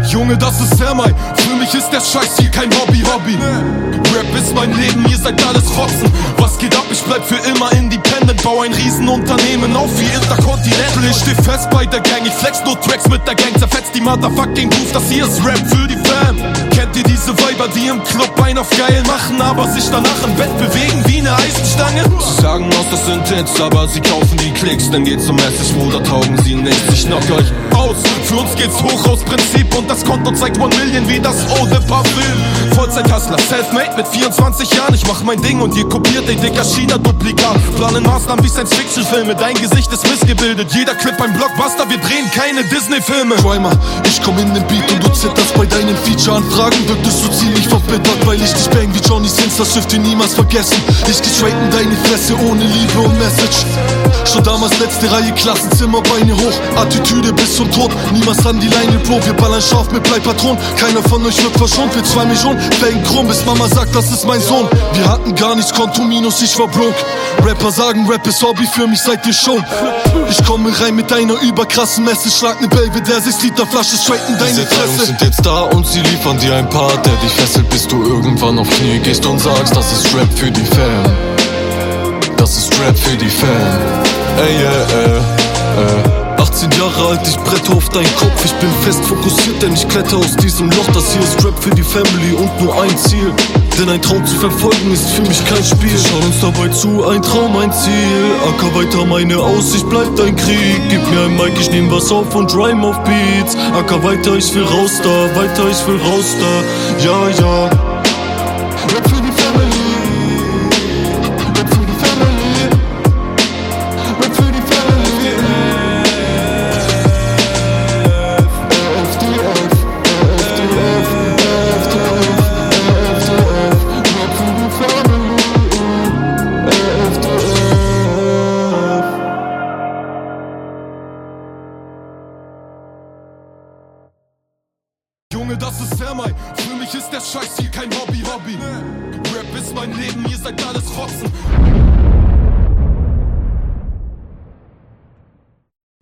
Junge, das ist Sermai, für mich ist der Scheiß hier kein Hobby. Rap ist mein Leben, ihr seid alles Fotzen. Was geht ab, ich bleib für immer independent. Bau ein Riesenunternehmen auf wie Intercontinental. Ich steh fest bei der Gang, ich flex nur Tracks mit der Gang. Zerfetzt die Motherfucking Groove, das hier ist Rap für die Fam. Kennt ihr diese Weiber, die im Club einen auf geil machen, aber sich danach im Bett bewegen wie eine Eisenstange? Sie sagen aus, das sind Hits, aber sie kaufen die Klicks. Dann geht's um Message, Bruder, taugen sie nicht. Ich knock euch aus, für uns geht's hoch aus Prinzip. Und das Konto zeigt 1 Million wie das Eau de Parfüm. Vollzeit-Hustler, Selfmade mit 24 Jahren. Ich mach mein Ding und ihr kopiert den dicker China-Duplikat. Planen Maßnahmen wie Science-Fiction-Filme. Dein Gesicht ist missgebildet, jeder Clip ein Blockbuster. Wir drehen keine Disney-Filme. Primer, ich komm in den Beat und du zitterst bei deinen Feature-Anfragen. Wirktest du ziemlich verbittert, weil ich dich bang wie Johnny Sins. Das dürft ihr niemals vergessen. Ich geh straight in deine Fresse ohne Liebe und Message. Schon damals letzte Reihe, Klassenzimmer, Beine hoch. Attitüde bis zum Tod, niemals an die Leine, Bro. Wir ballern scharf mit Bleipatron. Keiner von euch wird verschont, wir 2 Millionen. Fällen krumm, bis Mama sagt, das ist mein Sohn. Wir hatten gar nichts, Konto minus, ich war broke. Rapper sagen, Rap ist Hobby, für mich seid ihr schon. Ich komme rein mit deiner überkrassen Messe. Schlag ne Belvedere, 6 Liter Flasche straight in deine Fresse. Sind jetzt da und sie liefern dir ein Part, der dich fesselt, bis du irgendwann auf Knie gehst und sagst, das ist Rap für die Fam. Das ist Rap für die Fam. 18 Jahre alt, ich brette auf deinen Kopf. Ich bin fest fokussiert, denn ich kletter aus diesem Loch. Das hier ist Rap für die Family und nur ein Ziel. Denn ein Traum zu verfolgen ist für mich kein Spiel. Schau uns dabei zu, ein Traum, ein Ziel. Acker weiter meine Aussicht, bleibt ein Krieg. Gib mir ein Mic, ich nehm was auf und rhyme auf Beats. Acker weiter, ich will raus da, weiter, ich will raus da. Ja, ja. Rap für die Family. Rap für die Family. Rap für die Family. Junge, das ist Sermai, für mich ist der Scheiß hier kein Hobby. Rap ist mein Leben, ihr seid alles Fotzen.